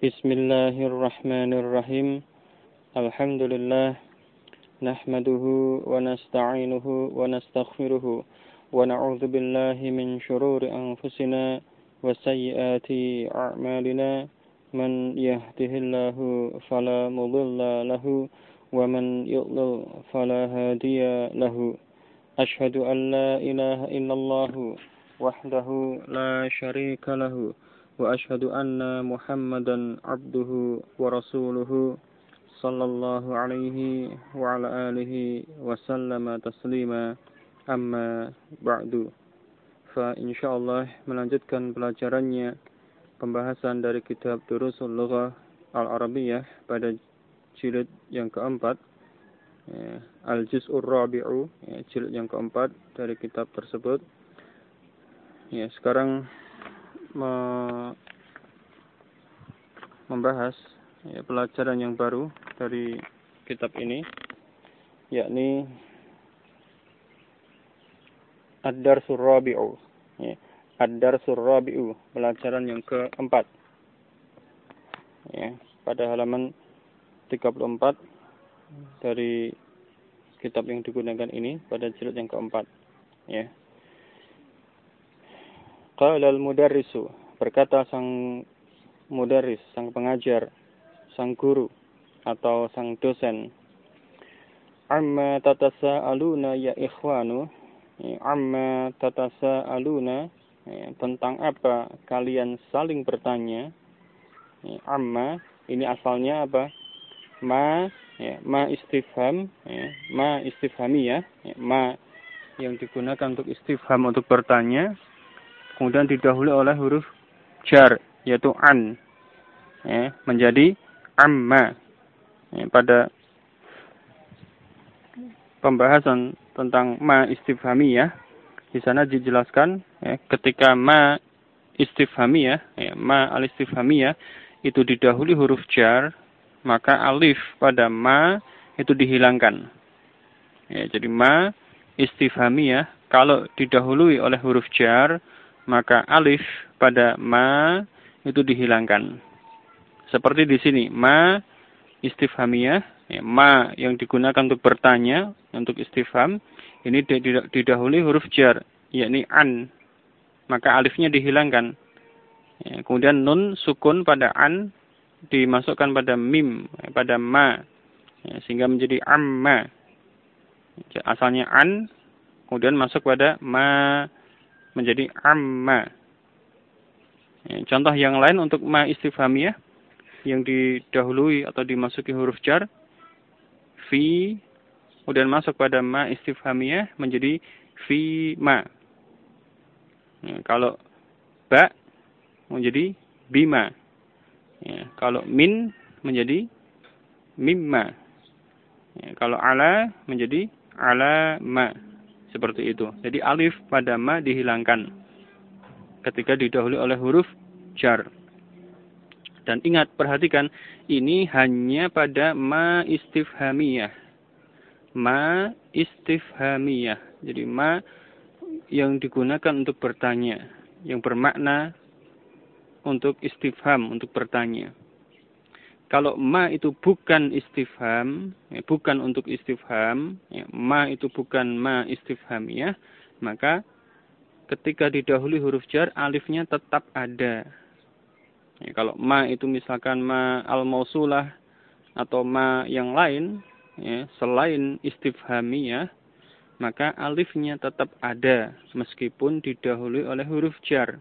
Bismillahirrahmanirrahim. Alhamdulillah. Nahmaduhu wa nasta'inuhu wa nastaghfiruhu. Wa na'udzu billahi min shururi anfusina wa sayyiati a'malina. Man yahdihillahu fala mudilla lahu wa man yudlil fala hadiya lahu. Ashhadu an la ilaha illallah wahdahu la syarika lahu. Wa ashhadu anna Muhammadan abduhu wa rasuluhu sallallahu alaihi wa ala alihi wa sallama taslima amma ba'du. Fa insyaallah melanjutkan pelajarannya pembahasan dari kitab Durusul Lughah Al-Arabiyyah pada jilid yang keempat, Al-Juz'ur Rabi'u, jilid yang keempat dari kitab tersebut. Sekarang membahas pelajaran yang baru dari kitab ini, yakni Ad-Darsur Rabi'u. Ad-Darsur Rabi'u, pelajaran yang keempat. Pada halaman 34 dari kitab yang digunakan ini pada jilid yang keempat. Qala al-mudarrisu, berkata sang mudarris, sang pengajar, sang guru atau sang dosen. Amma tatasaaluna ya ikhwanu, amma tatasaaluna, tentang apa kalian saling bertanya. Amma ini asalnya apa? Ma istifham, ma istifhamiyah, ma yang digunakan untuk istifham, untuk bertanya. Kemudian didahului oleh huruf jar, yaitu an, menjadi amma. Pada pembahasan tentang ma istifhamiyah, di sana dijelaskan ketika ma istifhamiyah, ma al-istifhamiyah itu didahului huruf jar, maka alif pada ma itu dihilangkan. Jadi ma istifhamiyah kalau didahului oleh huruf jar, maka alif pada ma itu dihilangkan. Seperti di sini, ma istifhamiyah, ma yang digunakan untuk bertanya, untuk istifham, ini didahului huruf jar, yakni an, maka alifnya dihilangkan. Kemudian nun sukun pada an dimasukkan pada mim, pada ma, sehingga menjadi amma. Asalnya an, kemudian masuk pada ma, menjadi amma. Contoh yang lain untuk ma istifhamiyah yang didahului atau dimasuki huruf jar, fi, kemudian masuk pada ma istifhamiyah menjadi fi ma. Kalau ba menjadi bima. Kalau min menjadi mimma. Kalau ala menjadi ala ma. Seperti itu. Jadi alif pada ma dihilangkan ketika didahului oleh huruf jar. Dan ingat, perhatikan, ini hanya pada ma istifhamiyah. Ma istifhamiyah. Jadi ma yang digunakan untuk bertanya, yang bermakna untuk istifham, untuk bertanya. Kalau ma itu bukan istifham, bukan untuk istifham, ma itu bukan ma istifhamiyah, maka ketika didahului huruf jar, alifnya tetap ada. Kalau ma itu misalkan ma al-mausulah atau ma yang lain, selain istifhamiyah, maka alifnya tetap ada meskipun didahului oleh huruf jar.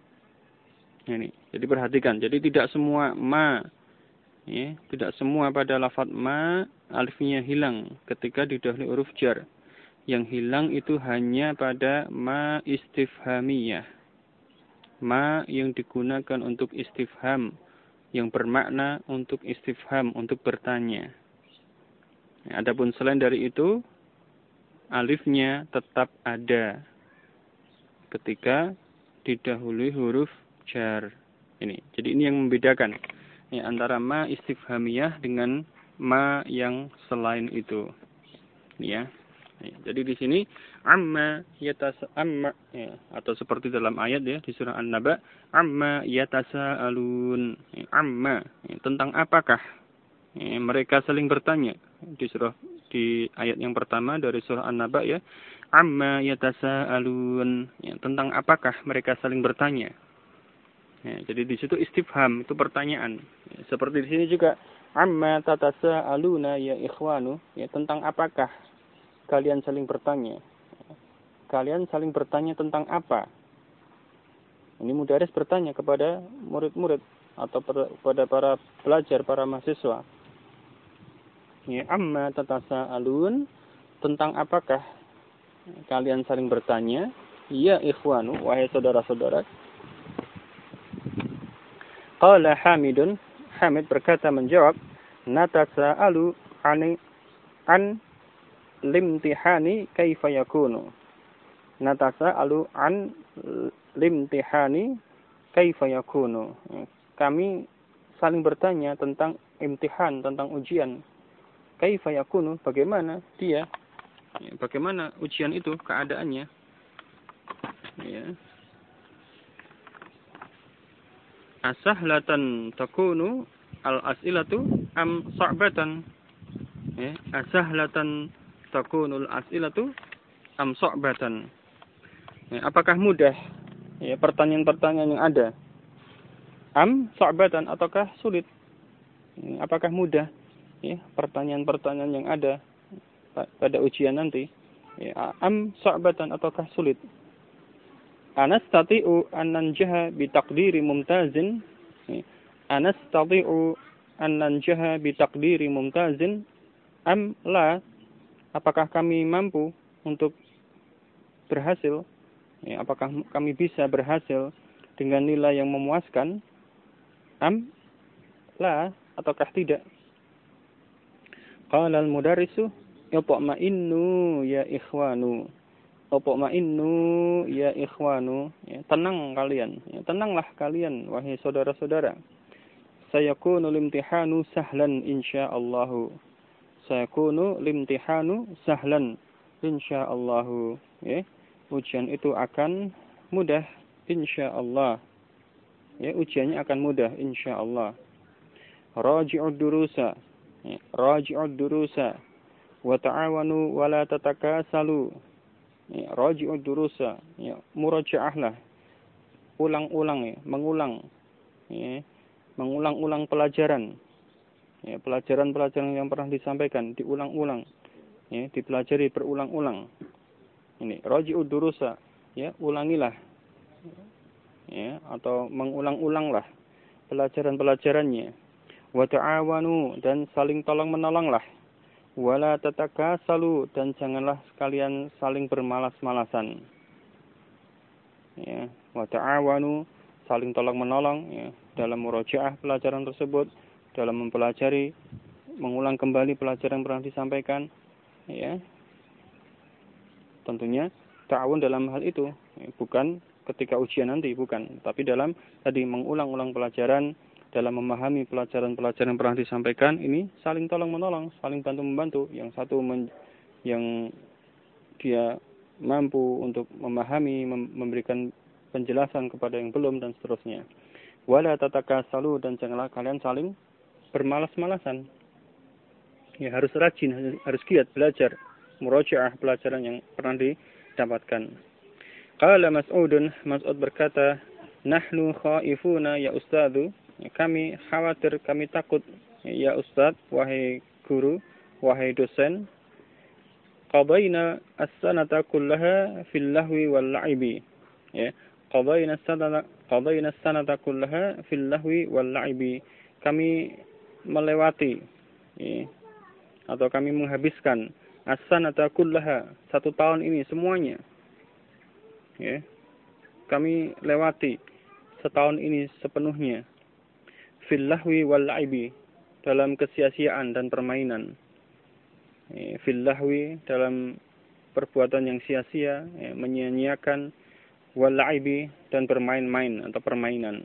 Ini, jadi perhatikan, jadi tidak semua ma, tidak semua pada lafaz ma alifnya hilang ketika didahului huruf jar. Yang hilang itu hanya pada ma istifhamiyah. Ma yang digunakan untuk istifham, yang bermakna untuk istifham, untuk bertanya. Adapun selain dari itu, alifnya tetap ada ketika didahului huruf jar. Jadi ini yang membedakan antara ma istifhamiyah dengan ma yang selain itu. Jadi di sini amma amma ya, atau seperti dalam ayat ya di surah An-Naba, amma yatasaalun. Amma tentang apakah mereka saling bertanya di ayat yang pertama dari surah An-Naba ya, amma yatasaalun, tentang apakah mereka saling bertanya. Jadi di situ istifham, itu pertanyaan. Seperti di sini juga amma tatasaaluna ya ikhwanu, tentang apakah kalian saling bertanya. Kalian saling bertanya tentang apa? Ini mudaris bertanya kepada murid-murid atau kepada para pelajar, para mahasiswa. Amma tatasaalun, tentang apakah kalian saling bertanya? Ya ikhwanu, wahai saudara-saudara. Qala Hamidun, Hamid berkata menjawab, natasaalu an limtihani kaifa yakunu. Natasaalu an limtihani kaifa yakunu. Kami saling bertanya tentang imtihan, tentang ujian. Kaifa yakunu, bagaimana dia? Bagaimana ujian itu keadaannya? Ya. Asahlatan takunu al-as'ilatu am sa'batan? Asahlatan takunul as'ilatu am sa'batan? Apakah mudah pertanyaan-pertanyaan yang ada? Am sa'batan, ataukah sulit? Apakah mudah pertanyaan-pertanyaan yang ada pada ujian nanti? Am sa'batan, ataukah sulit? Anastati'u an nanjaha bi taqdiri mumtazin. Anastati'u an nanjaha bi taqdiri mumtazin am la, apakah kami mampu untuk berhasil? Apakah kami bisa berhasil dengan nilai yang memuaskan? Am la, ataukah tidak? Qala al-mudarrisu itma'innu ya ikhwanu. Itma'innu ya ikhwanu, tenang kalian, tenanglah kalian wahai saudara-saudara. Sayakunu limtihanu sahlan insyaallah. Sayakunu limtihanu sahlan insyaallah. Ujian itu akan mudah insyaallah. Ujiannya akan mudah insyaallah. Raji'ud durusa. Raji'ud durusa wa ta'awanu wa la tatakasalu. Raji'ud durusa, murajaahlah, ulang-ulang, mengulang, mengulang-ulang pelajaran, pelajaran-pelajaran yang pernah disampaikan, diulang-ulang, dipelajari berulang-ulang. Ini raji'ud durusa, ulangilah, atau mengulang-ulanglah pelajaran-pelajarannya. Wa ta'awanu, dan saling tolong-menolonglah. Wala tatakasalu, dan janganlah sekalian saling bermalas-malasan. Wa ta'awanu, saling tolong-menolong dalam murajaah pelajaran tersebut, dalam mempelajari, mengulang kembali pelajaran yang pernah disampaikan. Tentunya ta'awun dalam hal itu bukan ketika ujian nanti, bukan, tapi dalam tadi mengulang-ulang pelajaran, dalam memahami pelajaran-pelajaran yang pernah disampaikan, ini saling tolong-menolong, saling bantu-membantu. Yang satu yang dia mampu untuk memahami, memberikan penjelasan kepada yang belum, dan seterusnya. Wala tatakasalu, dan janganlah kalian saling bermalas-malasan. Harus rajin, harus giat belajar, murajaah pelajaran yang pernah didapatkan. Qala Mas'udun, Mas'ud berkata, nahnu khaifuna ya ustadzu, kami khawatir, kami takut ya ustaz, wahai guru, wahai dosen. Qadayna as-sanata kullaha fil lahwi wal la'ibi. Qadayna as-sanata kullaha fil lahwi wal la'ibi. Kami melewati atau kami menghabiskan as-sanata kullaha, 1 tahun ini semuanya. Kami lewati setahun ini sepenuhnya fil lahwi wal la'ibi, dalam kesia-siaan dan permainan. Fil lahwi, dalam perbuatan yang sia-sia, menyia-nyiakan, wal la'ibi, dan bermain-main atau permainan.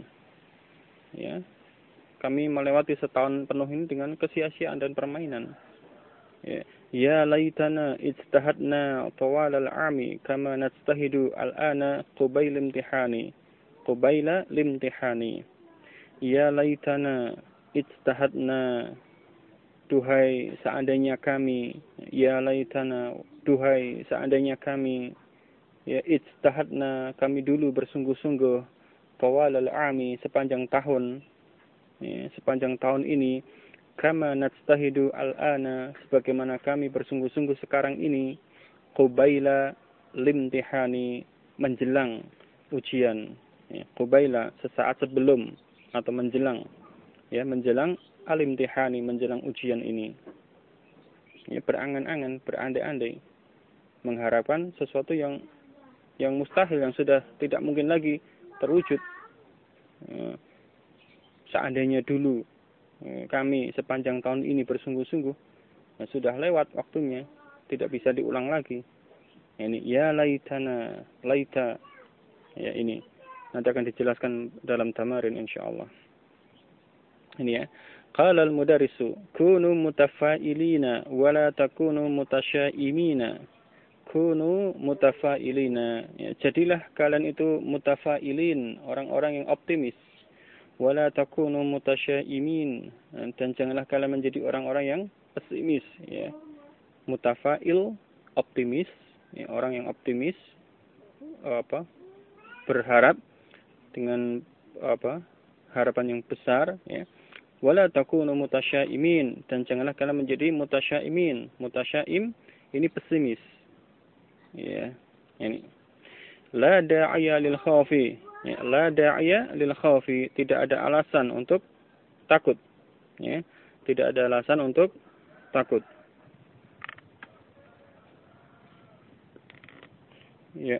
Kami melewati setahun penuh ini dengan kesia-siaan dan permainan. Ya laitana ijtahadna tawal al-'ami kama najtahidu al-ana qubayl imtihani. Qubayla limtihani. Ya laitana ijtahadna, duhai seandainya kami, ya laitana, duhai seandainya kami, ya ijtahadna, kami dulu bersungguh-sungguh, tawal al-'ami, sepanjang tahun, ya, sepanjang tahun ini, kama najtahidu al-ana, sebagaimana kami bersungguh-sungguh sekarang ini, qubayla limtihani, menjelang ujian, ya, qubayla, sesaat sebelum atau menjelang, ya, menjelang al-imtihani, menjelang ujian ini. Ya, berangan-angan, berandai-andai, mengharapkan sesuatu yang mustahil, yang sudah tidak mungkin lagi terwujud. Ya, seandainya dulu kami sepanjang tahun ini bersungguh-sungguh, nah, sudah lewat waktunya, tidak bisa diulang lagi. Ini ya laitana, laita, ya ini nanti akan dijelaskan dalam tamarin insyaallah. Ini ya. Qala al-mudarrisu kunu mutafailina wa la takunu mutasyaimina. Kunu mutafailina, ya, jadilah kalian itu mutafailin, orang-orang yang optimis. Wala takunu mutasyaimin, dan janganlah kalian menjadi orang-orang yang pesimis, ya. Mutafail, optimis, ya, orang yang optimis, berharap dengan harapan yang besar, ya. Wala takunu mutasyaimin, dan janganlah kalian menjadi mutasyaimin. Mutasyaim ini pesimis, ya. Ini la da'iya lil khawfi, ya, la da'iya lil khawfi, tidak ada alasan untuk takut, ya, tidak ada alasan untuk takut, ya.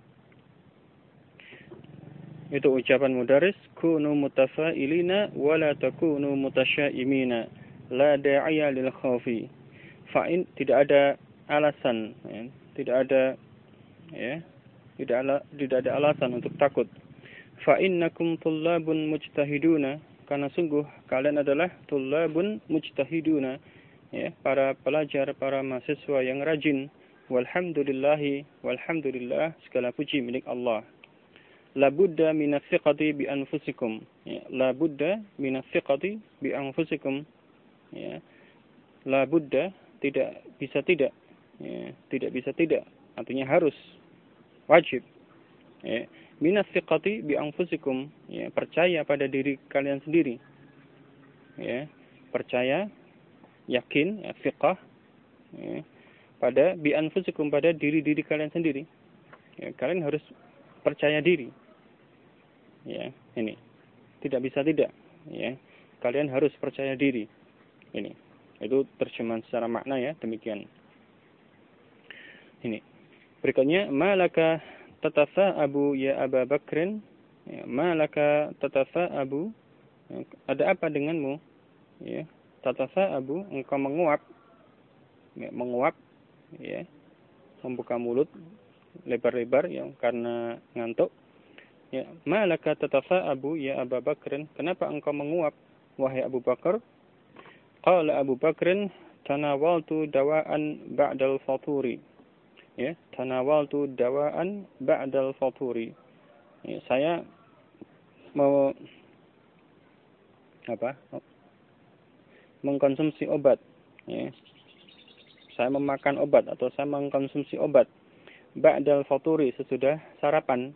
Itu ucapan mudaris, kunu mutafailina wa la takunu mutasyaimina, la da'iya lil khawfi. Fa'in, tidak ada alasan, ya, tidak ada, ya, tidak ada alasan untuk takut. Fa innakum tullabun mujtahiduna, karena sungguh kalian adalah tullabun mujtahiduna, ya, para pelajar, para mahasiswa yang rajin. Walhamdulillahi, walhamdulillah, segala puji milik Allah. La budda minas thiqati bi anfusikum, ya, la budda minas thiqati bi anfusikum, ya, la budda, tidak bisa tidak, ya, tidak bisa tidak, artinya harus, wajib, ya, minas thiqati bi anfusikum, ya, percaya pada diri kalian sendiri, ya, percaya, yakin, ya, thiqah, ya, pada bi anfusikum, pada diri-diri kalian sendiri, ya, kalian harus percaya diri, ya, ini tidak bisa tidak, ya, kalian harus percaya diri, ini itu terjemahan secara makna, ya, demikian. Ini berikutnya, malaka tatafa'abu ya Aba Bakrin, ya, malaka tatafa'abu, ya, ada apa denganmu, ya, tatafa'abu, engkau menguap, ya, menguap, ya, membuka mulut lebar-lebar, ya, karena ngantuk, ya, malaka tatafa'abu ya Aba Bakrin, kenapa engkau menguap wahai Abu Bakar? Qala Abu Bakrin, tanawaltu dawa'an ba'dal faturi, ya, tanawaltu dawa'an ba'dal faturi, ya, saya mau mengkonsumsi obat, ya, saya memakan obat atau saya mengkonsumsi obat ba'dal faturi, sesudah sarapan.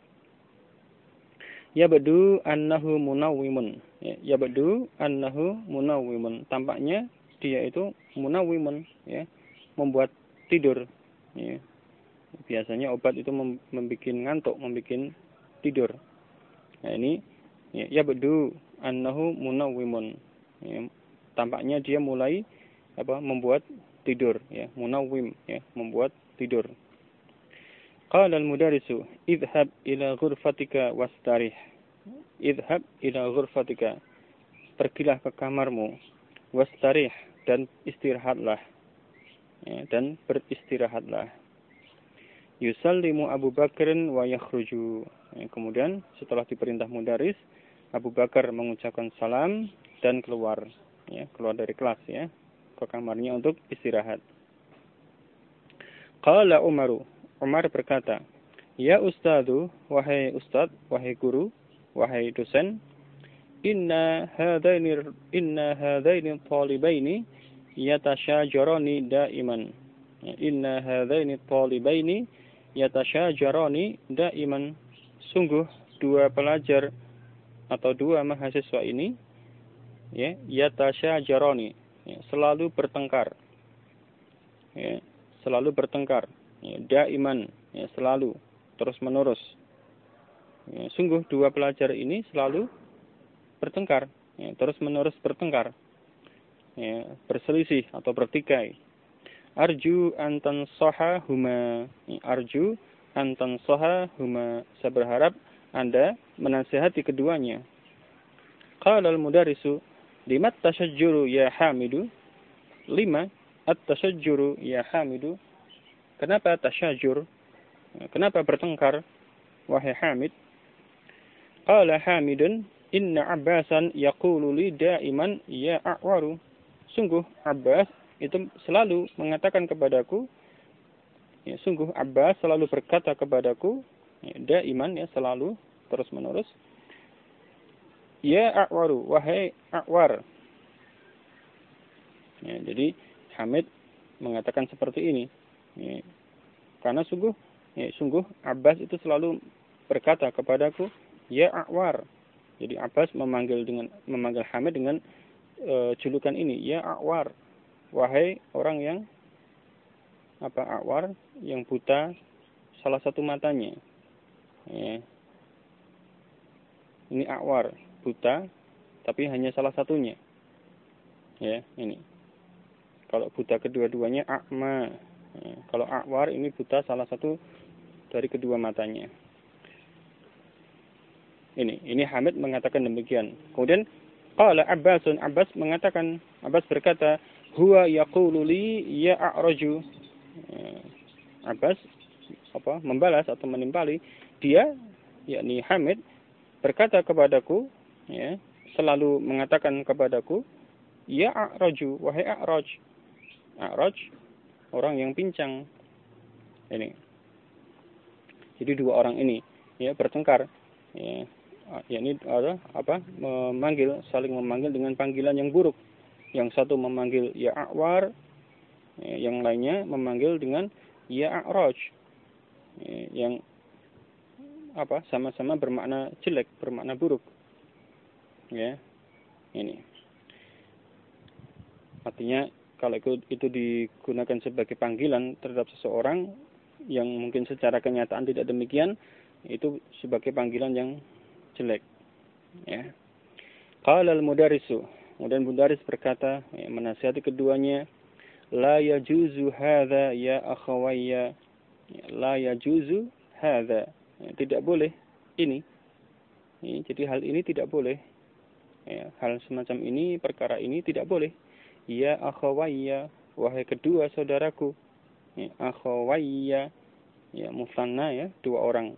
Yabdu annahu munawwimun, ya, yabdu annahu munawwimun, tampaknya dia itu munawwimun, ya, membuat tidur, ya. Biasanya obat itu membuat ngantuk, membuat tidur. Nah ini, ya, yabdu annahu munawwimun, ya, tampaknya dia mulai membuat tidur, ya, munawwim, ya, membuat tidur. Qala al-mudarrisu, idhab ila ghurfatika wastarih. Idhab ila ghurfatika, pergilah ke kamarmu, wastarih, dan istirahatlah, ya, dan beristirahatlah. Yusallimu Abu Bakrin wa yakhruju, ya, kemudian setelah diperintah mudarris, Abu Bakar mengucapkan salam dan keluar, ya, keluar dari kelas, ya, ke kamarnya untuk istirahat. Qala Umaru. Umar berkata, "Ya ustadu, wahai ustad, wahai guru, wahai dosen, inna hadaini talibaini yatashajarani daiman." Inna hadaini talibaini yatashajarani daiman. Sungguh dua pelajar atau dua mahasiswa ini ya yatashajarani, ya, selalu bertengkar. Ya, selalu bertengkar. Ya, daiman, ya, selalu terus menerus. Ya, sungguh dua pelajar ini selalu bertengkar, ya, terus menerus bertengkar. Ya, berselisih atau bertikai. Arju antan soha huma. Arju antan soha huma. Saya berharap Anda menasihati keduanya. Qala al-mudarisu, limat tasajjuru ya Hamidu. Lima at-tasajjuru ya Hamidu. Kenapa tasyajur? Kenapa bertengkar, wahai Hamid? Qala Hamidun, inna Abbasan yaqulu li daiman ya a'waru. Sungguh Abbas itu selalu mengatakan kepadaku, ya, sungguh Abbas selalu berkata kepadaku, ya, daiman, ya, selalu terus menerus, ya a'waru, wahai a'war. Ya, jadi Hamid mengatakan seperti ini, ya, karena sungguh Abbas itu selalu berkata kepadaku, ya a'war. Jadi Abbas memanggil Hamid dengan julukan ini, ya a'war. Wahai orang yang a'war, yang buta salah satu matanya. Ya. Ini a'war, buta tapi hanya salah satunya. Ya, ini. Kalau buta kedua-duanya a'ma. Ya. Kalau a'war ini buta salah satu dari kedua matanya. Ini Hamid mengatakan demikian. Kemudian qala Abbasun, Abbas berkata, huwa yaqulu li ya a'raju. Abbas membalas atau menimpali, dia, yakni Hamid, berkata kepadaku, ya, selalu mengatakan kepadaku, ya a'raju, wahai a'raj. A'raj, orang yang pincang. Ini. Jadi dua orang ini, ya, bertengkar, ya, yakni saling memanggil dengan panggilan yang buruk. Yang satu memanggil ya a'war, yang lainnya memanggil dengan ya a'raj, yang sama-sama bermakna jelek, bermakna buruk. Ya, ini. Artinya kalau itu digunakan sebagai panggilan terhadap seseorang yang mungkin secara kenyataan tidak demikian, itu sebagai panggilan yang jelek. Ya. Qala al-mudarisu, kemudian mudaris berkata, ya, menasihati keduanya, la yajuzu hadza ya akhawayya. La yajuzu hadza. Ya, tidak boleh ini. Ya, jadi hal ini tidak boleh. Ya, hal semacam ini, perkara ini tidak boleh. Ya akhawayya, wahai kedua saudaraku. Ya, akhawayya, ya, musanna, ya, dua orang.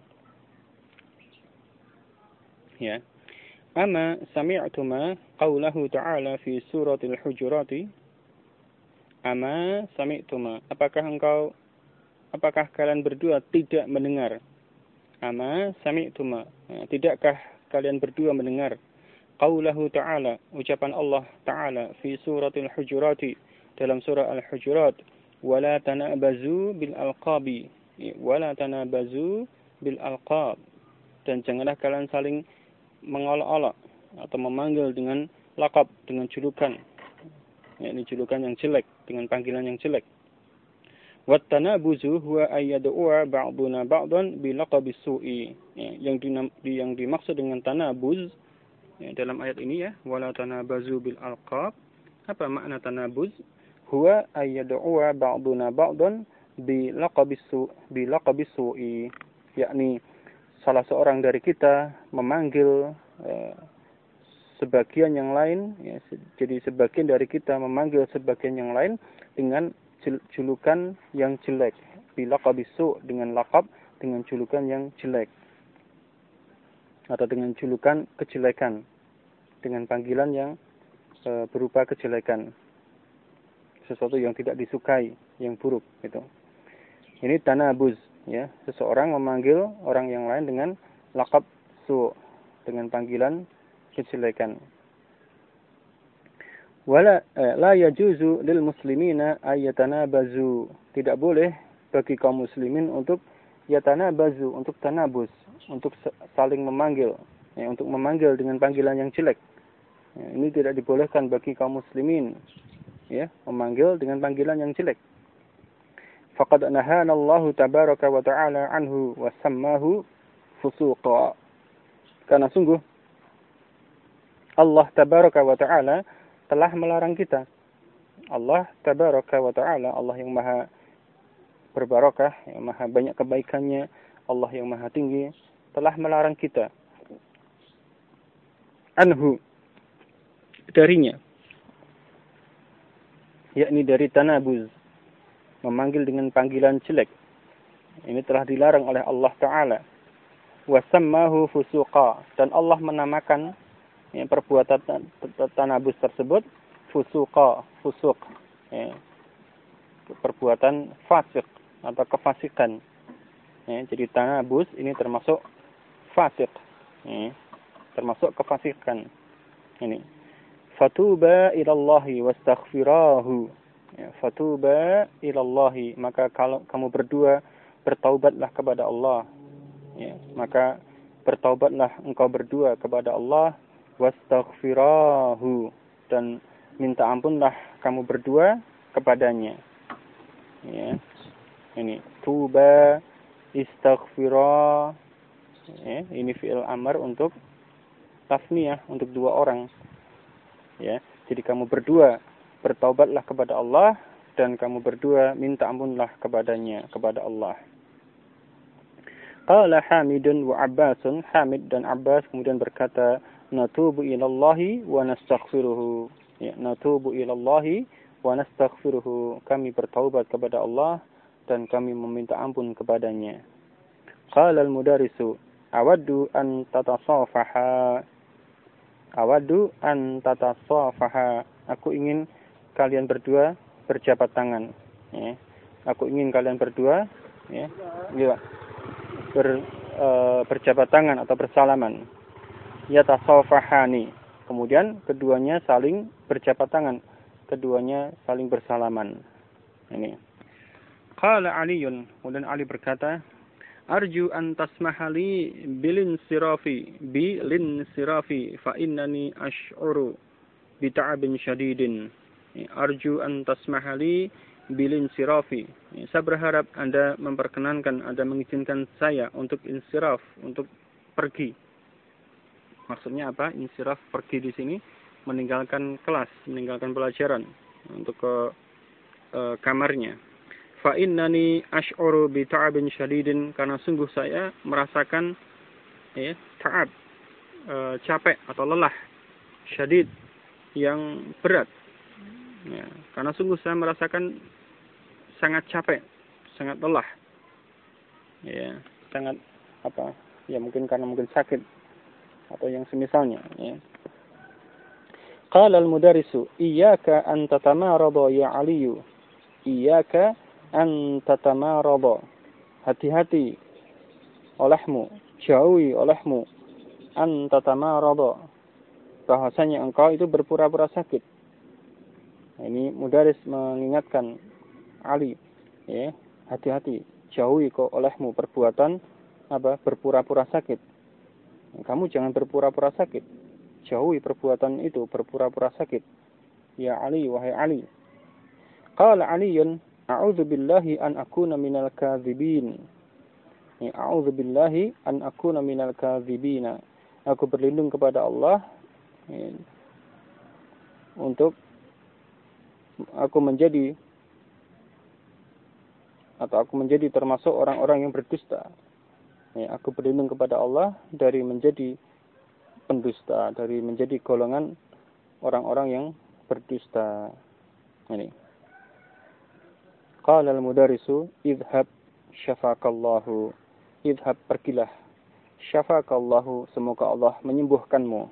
Ya. Ama sami'tuma qawlahu ta'ala fi suratil hujurati. Ama sami'tuma, apakah kalian berdua tidak mendengar? Ama sami'tuma, tidakkah kalian berdua mendengar qawlahu ta'ala, ucapan Allah Ta'ala fi suratil hujurati, dalam surah Al-Hujurat, wala tanabazu bil alqabi, wala tanabazu bil alqab, dan janganlah kalian saling mengolok-olok atau memanggil dengan lakab, dengan julukan. Ini julukan yang jelek, dengan panggilan yang jelek. Wat tanabuzu huwa ayyad'a ba'duna ba'dan bi laqabis su'i. Yang dimaksud dengan tanabuz, ya, dalam ayat ini, ya, wala tanabazu bil alqab. Apa makna tanabuz? Huwa ayyad'a ba'duna ba'dan bi laqabis su'i. Yakni salah seorang dari kita memanggil sebagian yang lain, ya, jadi sebagian dari kita memanggil sebagian yang lain dengan julukan yang jelek. Bila qabisu, dengan lakab, dengan julukan yang jelek, atau dengan julukan kejelekan, dengan panggilan yang berupa kejelekan, sesuatu yang tidak disukai, yang buruk, gitu. Ini tanabuz, ya. Seseorang memanggil orang yang lain dengan laqab su', dengan panggilan kejelekan. Wala la yajuzu lil muslimina ay yatanabazu. Tidak boleh bagi kaum muslimin untuk yatanabazu, untuk tanabuz, untuk saling memanggil, ya, untuk memanggil dengan panggilan yang jelek. Ya, ini tidak dibolehkan bagi kaum muslimin, ya, memanggil dengan panggilan yang jelek. Faqad nahana Allah tabaraka wa ta'ala anhu wa sammahu fusuqa. Karena sungguh Allah tabaraka wa ta'ala telah melarang kita. Allah tabaraka wa ta'ala, Allah yang maha berbarakah, yang maha banyak kebaikannya, Allah yang maha tinggi, telah melarang kita. Anhu, darinya. Yakni dari tanabuz, memanggil dengan panggilan jelek. Ini telah dilarang oleh Allah Ta'ala. Wasammahu fusuqa. Dan Allah menamakan perbuatan tanabuz tersebut fusuqa, fusuk. Ya, perbuatan fasik atau kefasikan. Ya, jadi tanabuz ini termasuk fasik. Ya, termasuk kefasikan. Ini. Fatuba ilallahi wastaghfirahu. Ya, fatuba ilallahi, maka kalau kamu berdua bertaubatlah kepada Allah. Ya, maka bertaubatlah engkau berdua kepada Allah, wastaghfirahu, dan minta ampunlah kamu berdua kepadanya. Ya. Ini tuba, istaghfirah. Ya, ini fi'il amr untuk tasniyah, untuk dua orang. Ya, jadi kamu berdua bertaubatlah kepada Allah dan kamu berdua minta ampunlah kepadanya, kepada Allah. Qala Hamidun wa Abbasun, Hamid dan Abbas kemudian berkata, natubu ilallahi wa nastaghfiruhu. Ya, natubu ilallahi wa nastaghfiruhu. Kami bertaubat kepada Allah dan kami meminta ampun kepadanya. Qala al-mudarrisu, awaddu an tatasafaha. Awaddu an tatasafaha. Aku ingin kalian berdua berjabat tangan. Ya. Aku ingin kalian berdua, ya, berjabat tangan atau bersalaman. Yatasafahani. Kemudian keduanya saling berjabat tangan. Keduanya saling bersalaman. Ini. Qala Aliun, kemudian Ali berkata, arju an tasmahali bilin sirafi fa innani ash'uru bita'abin syadidin. Arju an tasmahali bilin sirafi. Saya berharap Anda memperkenankan, Anda mengizinkan saya untuk insiraf, untuk pergi. Maksudnya apa? Insiraf, pergi di sini meninggalkan kelas, meninggalkan pelajaran untuk ke kamarnya. Fa innani ash'uru bi ta'abin syadidin, karena sungguh saya merasakan ta'ab, capek atau lelah, syadid, yang berat. Ya, karena sungguh saya merasakan sangat capek, sangat lelah. Ya, sangat apa? Ya mungkin karena mungkin sakit atau yang semisalnya, ya. Qala al-mudarrisu, iyyaka an tatamarada ya Aliyu. Iyyaka an tatamarada. Hati-hati olehmu, jauhi olehmu an tatamarada. Bahasanya engkau itu berpura-pura sakit. Ini mudaris mengingatkan Ali, ya, hati-hati, jauhi kok olehmu perbuatan apa? Berpura-pura sakit. Kamu jangan berpura-pura sakit. Jauhi perbuatan itu, berpura-pura sakit. Ya Ali, wahai Ali. Qala Aliyun, a'udzu billahi an akuna minal kadzibin. Ya, a'udzu billahi an akuna minal kadzibina. Aku berlindung kepada Allah, ya, untuk aku menjadi termasuk orang-orang yang berdusta. Ya, aku berlindung kepada Allah dari menjadi pendusta, dari menjadi golongan orang-orang yang berdusta. Ini. Qala al-mudarrisu, idhab syafakallahu. Idhab, pergilah. Syafakallahu, semoga Allah menyembuhkanmu.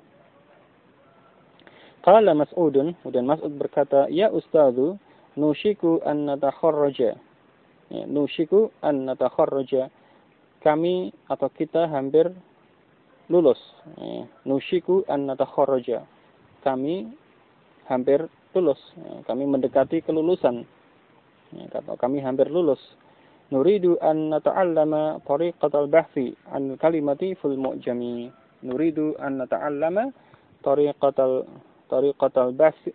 Qala Mas'udun, dan Mas'ud berkata, ya ustadzu, nushiku an natakharraja. Ya, nushiku an natakharraja. Kami atau kita hampir lulus. Ya, nushiku an natakharraja. Kami hampir lulus. Ya, kami mendekati kelulusan. Ya, atau kami hampir lulus. Nuridu an nata'allama tariqatal bahthi an kalimati fil mu'jami. Nuridu an nata'allama tariqatal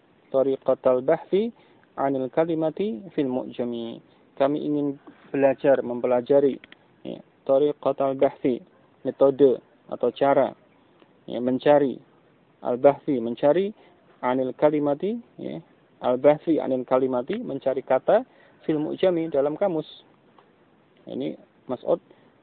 bahthi anil kalimati fil mu'jami. Kami ingin mempelajari ya, tariqatal bahthi, metode atau cara ya, mencari al-bahthi, mencari anil kalimati ya, al-bahthi anil kalimati, mencari kata fil mu'jami dalam kamus. Ini Mas'ud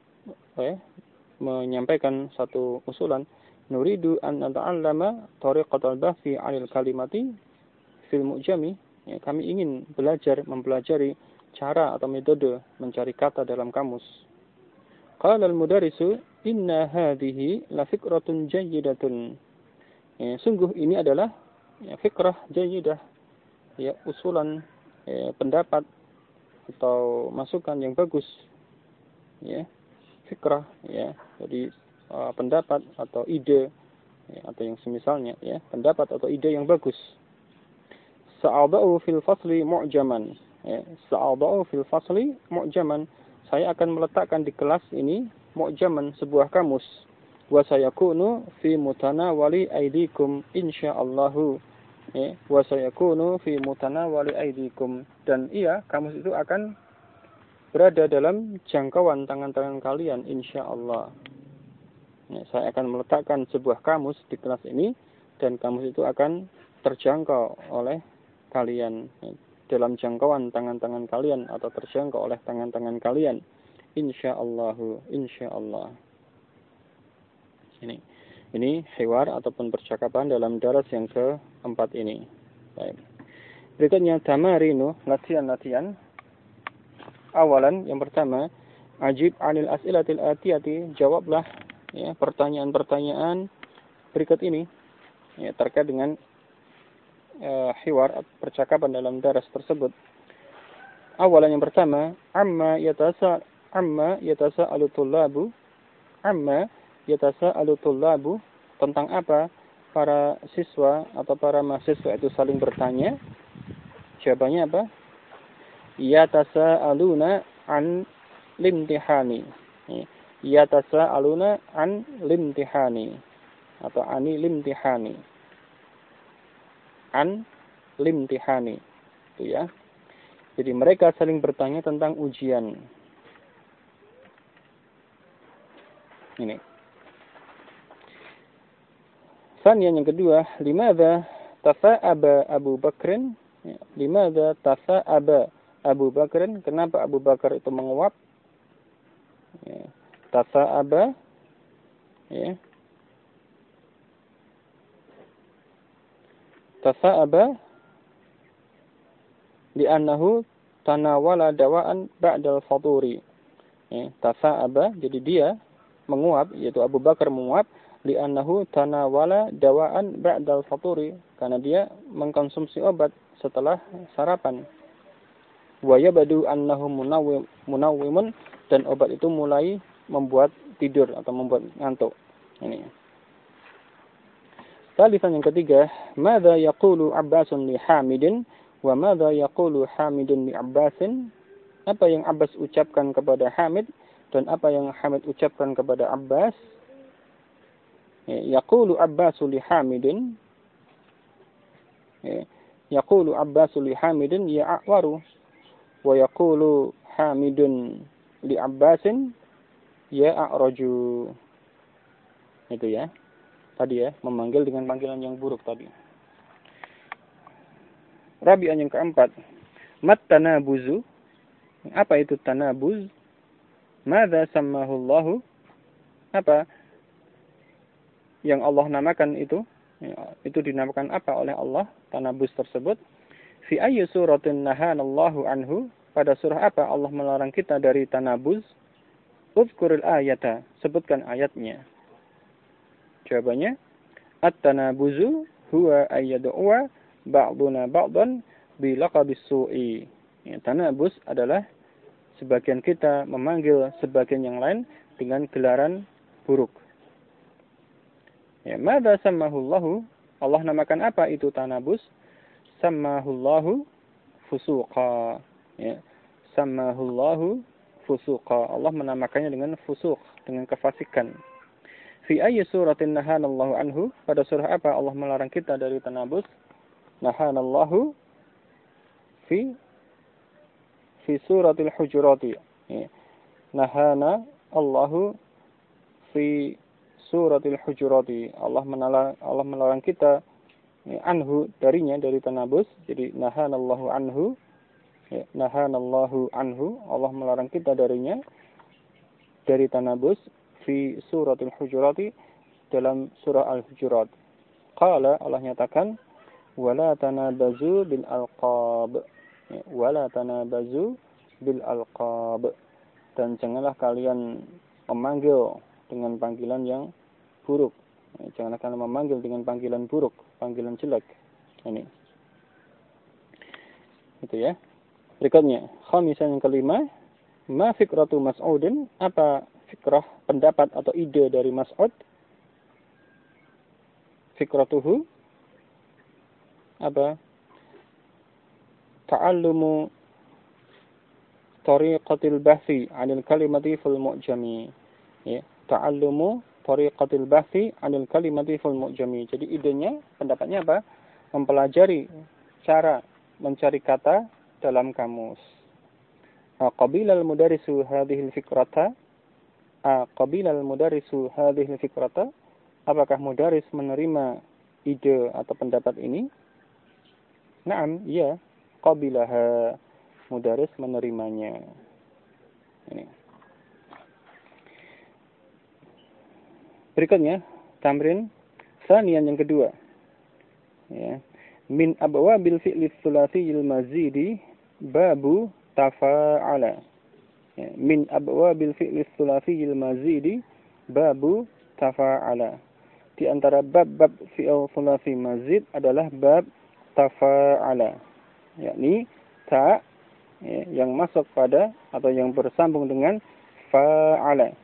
menyampaikan satu usulan, nuridu an nata'allama tariqatal bahthi 'anil kalimati fil mu'jami. Ya, kami ingin mempelajari cara atau metode mencari kata dalam kamus. Qala al-mudarrisu inna hadhihi la fikratun jayyidatun. Ya, sungguh ini adalah ya, fikrah jayyidah, ya, usulan pendapat atau masukan yang bagus. Ya, fikrah ya, jadi pendapat atau ide ya, atau yang semisalnya ya, pendapat atau ide yang bagus. Sa'adau fil fasli mu'jaman ya, sa'adau fil fasli mu'jaman, saya akan meletakkan di kelas ini mu'jaman, sebuah kamus. Wa sayakunu fi mutanawali aidikum insyaallahu ya, wa sayakunu fi mutanawali aidikum, dan iya kamus itu akan berada dalam jangkauan tangan-tangan kalian insyaallah. Ya, saya akan meletakkan sebuah kamus di kelas ini dan kamus itu akan terjangkau oleh kalian ya, dalam jangkauan tangan-tangan kalian atau terjangkau oleh tangan-tangan kalian insyaallahu, insyaallah. Ini hiwar ataupun percakapan dalam daras yang keempat ini. Baik. Berikutnya tamarinu, latihan-latihan. Awalan, yang pertama, ajib anil as'ilatil atiyati, jawablah ya, pertanyaan-pertanyaan berikut ini ya, terkait dengan hiwar, percakapan dalam daras tersebut. Awalan, yang pertama, amma yatasa'alu tullabu, tentang apa para siswa atau para mahasiswa itu saling bertanya. Jawabannya apa? Yatasa'aluna an limtihani. Yatasa'aluna an limtihani atau ani limtihani. An limtihani. Itu ya. Jadi mereka saling bertanya tentang ujian. Ini. Sanian, yang kedua, limadha tafa'aba Abu Bakrin? Limadha tafa'aba Abu Bakrin, kenapa Abu Bakar itu menguap? Ya. Tafa'aba ya. Tafa'aba li'annahu tanawala dawa'an ba'dal faturi. Ya. Tafa'aba, jadi dia menguap, yaitu Abu Bakar menguap, li'annahu tanawala dawa'an ba'dal faturi, karena dia mengkonsumsi obat setelah sarapan. Wa yabadu annahu munawwimun, dan obat itu mulai membuat tidur atau membuat ngantuk. Ini. Talisan, yang ketiga, madza yaqulu Abbasun li Hamidin wa madza yaqulu Hamidun li Abbasin? Apa yang Abbas ucapkan kepada Hamid dan apa yang Hamid ucapkan kepada Abbas? Yaqulu Abbasu li Hamidin, yaqulu Abbasu li Hamidin ya a'waru, wa yaqulu Hamidun li Abbasin ya a'raju. Itu ya. Tadi ya, memanggil dengan panggilan yang buruk tadi. Rabi'an, yang keempat, mat tanabuzu. Apa itu tanabuz? Madza sammahu Allahu? Apa yang Allah namakan itu? Itu dinamakan apa oleh Allah, tanabuz tersebut? Fi ayyi suratin nahanallahu anhu? Pada surah apa Allah melarang kita dari tanabuz? Uzkuril ayata, sebutkan ayatnya. Jawabannya, at-tanabuzu huwa ayyad'uwa ba'duna ba'dan bi laqabis su'i. Ya, tanabuz adalah sebagian kita memanggil sebagian yang lain dengan gelaran buruk. Ya, madza sammahullahu, Allah namakan apa itu tanabus? Sammahullahu fusuqa. Ya, sammahullahu fusuqa. Allah menamakannya dengan fusuq, dengan kefasikan. Fi ayyi suratin nahanallahu anhu? Pada surah apa Allah melarang kita dari tanabus? Nahanallahu fi suratil Hujurat. Ya. Nahana Allahu fi suratil Hujurat. Allah melarang kita anhu darinya, dari tanabus. Jadi nahanallahu anhu. Ya, nahanallahu anhu. Allah melarang kita darinya, dari tanabus fi suratil Hujurat, dalam surah Al-Hujurat. Qala, Allah nyatakan wala tanabazu bil alqab. Ya, wala tanabazu bil alqab. Dan janganlah kalian memanggil dengan panggilan yang buruk. Ya, janganlah kalian memanggil dengan panggilan buruk, panggilan jelek. Ini. Itu ya. Berikutnya, khamisan yang kelima, ma fikratu Mas'udin, apa fikrah, pendapat atau ide dari Mas'ud? Fikratuhu apa? Ta'allumu tariqatil bahthi 'anil kalimati fil mu'jami. Ya, ta'allumu tariqatil bahthi 'anil kalimati fil mu'jami. Jadi idenya, pendapatnya apa? Mempelajari cara mencari kata dalam kamus. Qabilal mudarisu hadhil fikrata. Qabilal mudarisu hadhil fikrata. Apakah mudaris menerima ide atau pendapat ini? Naam, iya. Qabilaha, mudaris menerimanya. Ini. Berikutnya, tamrin sanian yang kedua. Ya. Min abwabil fi'li tsulatsil mazidi babu tafa'ala. Ya. Min abwabil fi'li tsulatsil mazidi babu tafa'ala. Di antara bab-bab fi'il tsulasi mazid adalah bab tafa'ala, yakni ta yang masuk pada atau yang bersambung dengan fa'ala.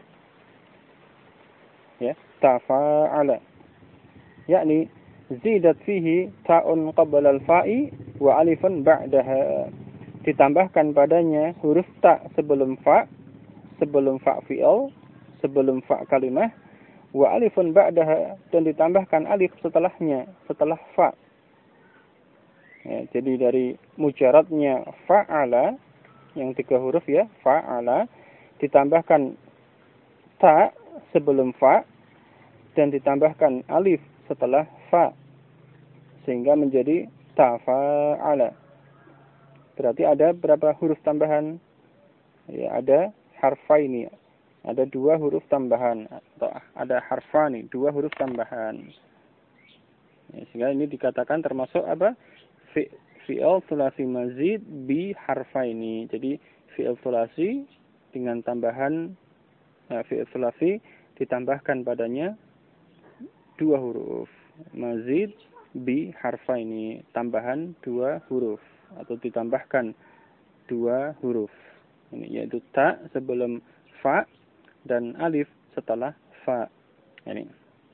Ya, tafa'ala. Yakni zidat fihi ta'un qabla al-fa'i wa alifun ba'daha. Ditambahkan padanya huruf ta sebelum fa fi'il, sebelum fa kalimah, wa alifun ba'daha, dan ditambahkan alif setelahnya, setelah fa. Ya, jadi dari mujaradnya fa'ala yang 3 huruf ya, fa'ala, ditambahkan ta sebelum fa dan ditambahkan alif setelah fa sehingga menjadi tafa'ala. Berarti ada berapa huruf tambahan? Ya, ada harfaini. Ada 2 huruf tambahan, atau ada harfani, 2 huruf tambahan. Ya, sehingga ini dikatakan termasuk apa? Fi'il tsulasi mazid bi harfaini. Jadi fi'il tsulasi dengan tambahan fi'il tsulasi ditambahkan padanya 2 huruf. Mazid bi harfaini, tambahan 2 huruf atau ditambahkan 2 huruf. Ini yaitu ta sebelum fa dan alif setelah fa. Ini.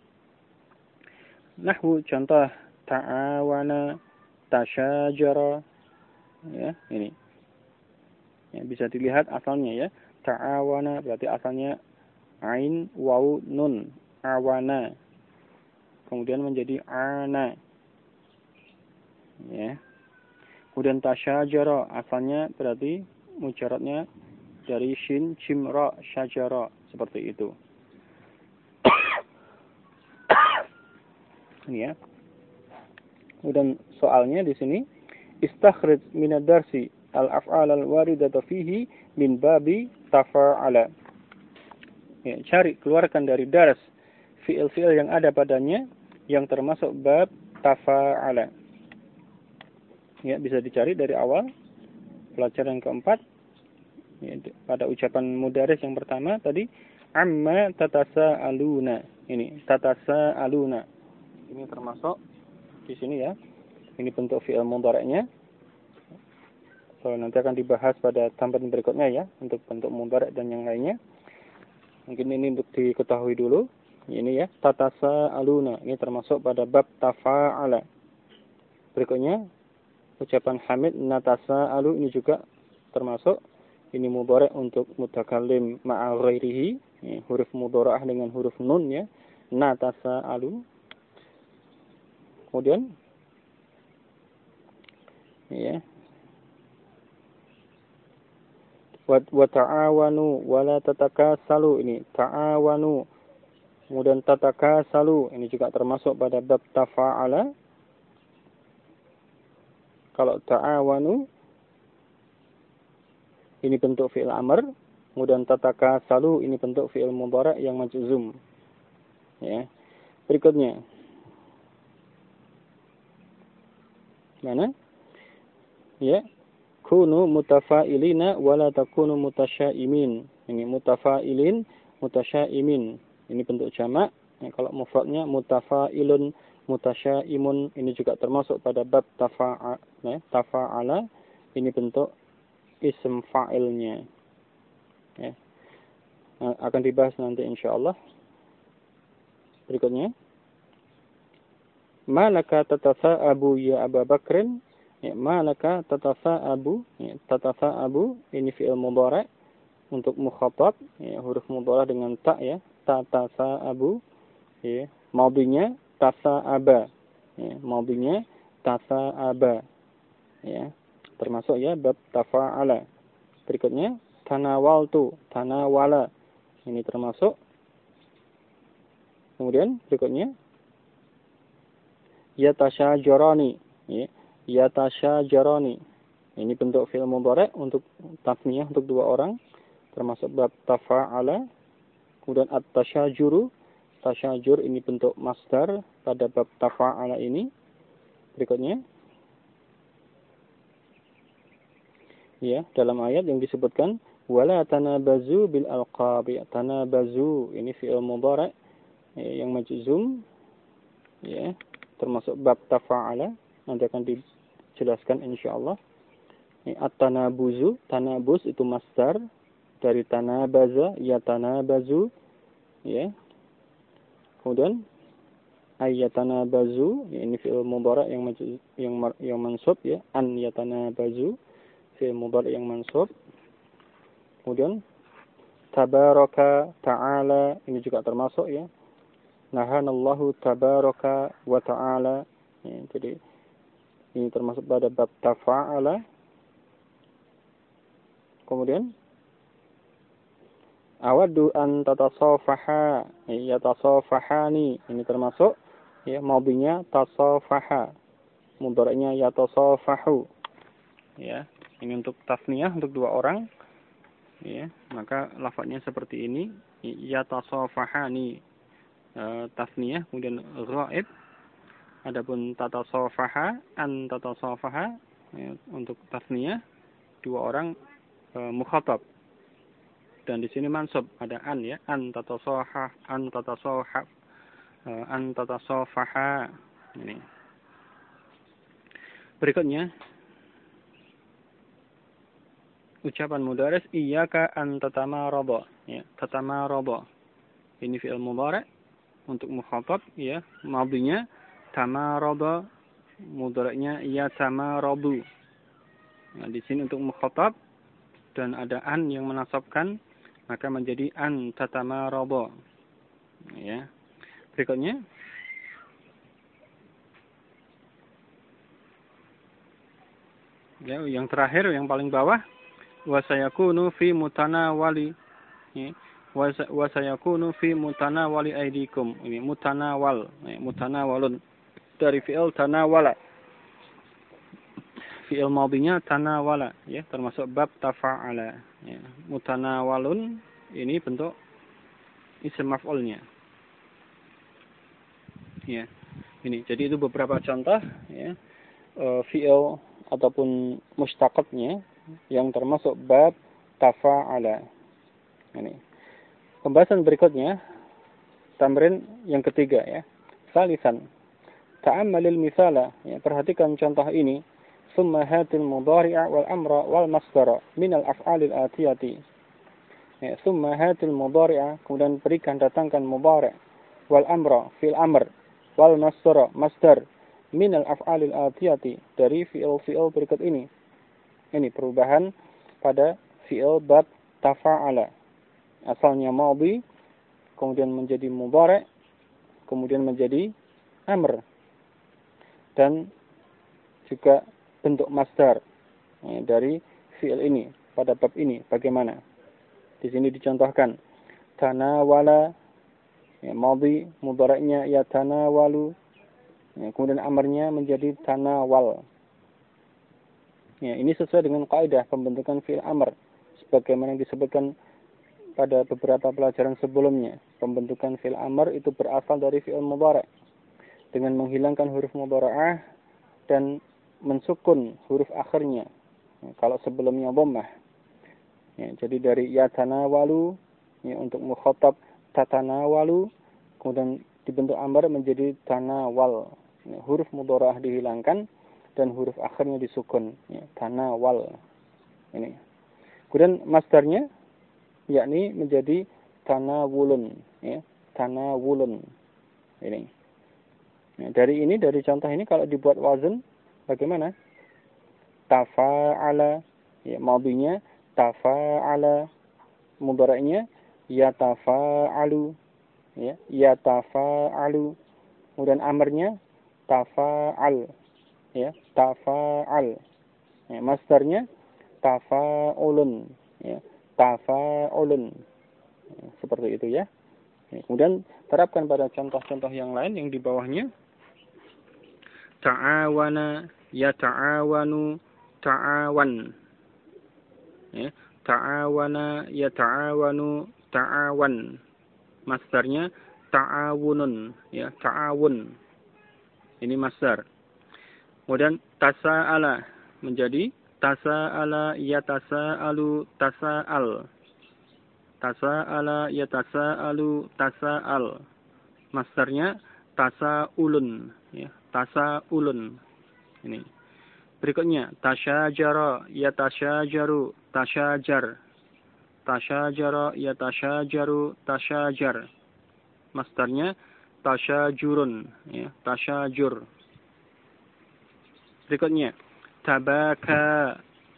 Nahwu contoh ta'awana, tasyajara, ya, ini. Ya, bisa dilihat asalnya ya. Ta'awana berarti asalnya ain waw nun, awana. Kemudian menjadi ana. Ya. Kemudian tasyajara asalnya berarti mujaradnya dari shin jim ra syajara, seperti itu. Ini ya. Kemudian soalnya di sini, istakhrij min ad-darsi al-af'al al-waridata fihi min babi tafa'ala. Ya, cari, keluarkan dari dars fi'il-fi'il yang ada padanya yang termasuk bab tafa'ala. Ya, bisa dicari dari awal pelajaran yang keempat. Ya, pada ucapan mudaris yang pertama tadi, amma tatasa'aluna. Ini tatasa'aluna. Ini termasuk di sini ya. Ini bentuk fi'il mudhari'nya. nanti akan dibahas pada tambahan berikutnya ya, untuk bentuk mudhari' dan yang lainnya. Mungkin ini untuk diketahui dulu. Ini ya, tatasa'aluna, ini termasuk pada bab tafa'ala. Berikutnya ucapan hamid natasa'alu, ini juga termasuk, ini mudhari' untuk mutakallim ma'a ghairihi, huruf mudhara'ah dengan huruf nun ya, natasa'alu. Kemudian ya, wa ta'awanu wa la tatakasalu, ini ta'awanu. Kemudian tatakasalu, ini juga termasuk pada bab tafa'ala. Kalau ta'awanu ini bentuk fi'il amr, kemudian tatakasalu ini bentuk fi'il mudhari' yang majzum. Ya. Berikutnya. Mana? Ya. Kunu mutafa'ilina wa la takunu mutasyaimin. Ini mutafa'ilin, mutasyaimin. Ini bentuk jamak. Ya, kalau mufradnya mutafa'ilun, mutasyaimun, ini juga termasuk pada bab tafa'ala. Ini bentuk ism fa'ilnya. Ya. Nah, akan dibahas nanti insyaallah. Berikutnya. Malaka tatasa'abu ya Abu Bakrin. Ya, malaka tatasa'abu. Ya, tatasa'abu ini fi'il mudhari' untuk mukhatab, ya, huruf mudhari' dengan ta ya. Tatasa'abu. Ya, madhinya tasa'aba. Ya, madhinya tasa'aba. Ya, termasuk ya bab tafa'ala. Berikutnya tanawaltu, tanawala. Ini termasuk. Kemudian berikutnya yatasyajarani, ya, yatasyajarani. Ini bentuk fi'il mudhari' untuk tasniyah untuk dua orang, termasuk bab tafa'ala. Kemudian at-tasyajuru, tasyajur ini bentuk masdar pada bab tafa'ala ini. Berikutnya ya, dalam ayat yang disebutkan wala tanabazu bil alqab. Tanabazu ini fi'il mudhari' yang majzum ya, termasuk bab tafa'ala, nanti akan dijelaskan insyaallah. At-tanabuzu, tanabuz itu masdar dari tanabaza, ya tanabazu ya. Kemudian ayatanabazu, ya, ini fi'il mudhari' yang mansub ya, an yatanabazu fi'il mudhari' yang mansub. Kemudian tabaraka ta'ala, ini juga termasuk ya. Nahanallahu tabaraka wa ta'ala. Ya, jadi ini termasuk pada bab tafa'ala. Kemudian awaddu an tatasafaha, ya tasafahani, ini termasuk ya, madhinya tasafaha, mudhari'nya yatasafahu. Ya, ini untuk tasniyah untuk dua orang. Ya, maka lafadznya seperti ini, yatasafahani tasniyah, kemudian ghaib. Adapun tatasafaha, an tatasafaha ya, untuk tasniyah dua orang mukhatab. Dan di sini mansub ada an ya, an tatasafaha, an tatasafaha. Ini. Berikutnya ucapan mudaris iyyaka an tatamarada ya, tatamarada. Ini fi'il mudhari' untuk mukhatab ya, madhinya tamarada, mudhari'nya yatamaradu. Nah, di sini untuk mukhatab dan ada an yang menasabkan, maka menjadi an tatamarada. Ya. Berikutnya ya, yang terakhir yang paling bawah wa sayakunu fi mutanawali ya, wa sayakunu fi mutanawali aidikum. Ini mutanawal ya, mutanawalun dari fi'il tanawala. Fi'il madhinya tanawala ya, termasuk bab tafa'ala ya. Mutanawalun ini bentuk isim maf'ulnya ya. Ini jadi itu beberapa contoh ya, fi'il ataupun mustaqatnya yang termasuk bab tafa'ala. Ini pembahasan berikutnya, tamrin yang ketiga ya. Salisan ta'ammalil misala ya, perhatikan contoh ini. ثم هات المضارع والأمر والمصدر من الأفعال الآتية. ثم هات المضارع, kemudian berikan datangkan mudhari' wal amra fi'il amr wal masdar min al af'alil atiyati, dari fi'il berikut ini. Ini perubahan pada fi'il bab tafa'ala. Asalnya madhi, kemudian menjadi mudhari', kemudian menjadi amr, dan juga bentuk masdar dari fi'il ini pada bab ini. Bagaimana? Di sini dicontohkan tanawala, madhi, mudhari'nya yatanawalu, kemudian amarnya menjadi tanawal. Ini sesuai dengan kaidah pembentukan fi'il amr sebagaimana yang disebutkan pada beberapa pelajaran sebelumnya. Pembentukan fi'il amr itu berasal dari fi'il mudhari' dengan menghilangkan huruf mudhari'ah dan mensukun huruf akhirnya kalau sebelumnya dhammah. Jadi dari yatanawalu, untuk mukhatab tatanawalu, kemudian dibentuk amr menjadi tanawal. Huruf mudhari'ah dihilangkan dan huruf akhirnya disukun, tanawal. Ini. Kemudian masdarnya yakni menjadi tanawulun, tanawulun. Ini. Dari contoh ini kalau dibuat wazn bagaimana? Tafa'ala, madhinya tafa'ala, mudhari'nya yatafa'alu, yatafa'alu, kemudian amarnya tafa'al, tafa'al, masdarnya tafa'ulun, tafa'ulun, seperti itu ya. Kemudian terapkan pada contoh-contoh yang lain yang di bawahnya. Ta'awana, yata'awanu, ta'awan. Ta'awana, yata'awanu, ta'awan. Masdarnya ta'awunun, ta'awun. Ini masdar. Kemudian tasa'ala menjadi tasa'ala, yatasa'alu, tasa'al. Tasa'ala, yatasa'alu, tasa'al. Masdarnya tasa'ulun, tasa'ulun. Ini. Berikutnya tasyajara, yatasyajaru, tasyajar. Tasyajara, yatasyajaru, tasyajar. Masdarnya tasyajurun, tasyajur. Berikutnya tabaka.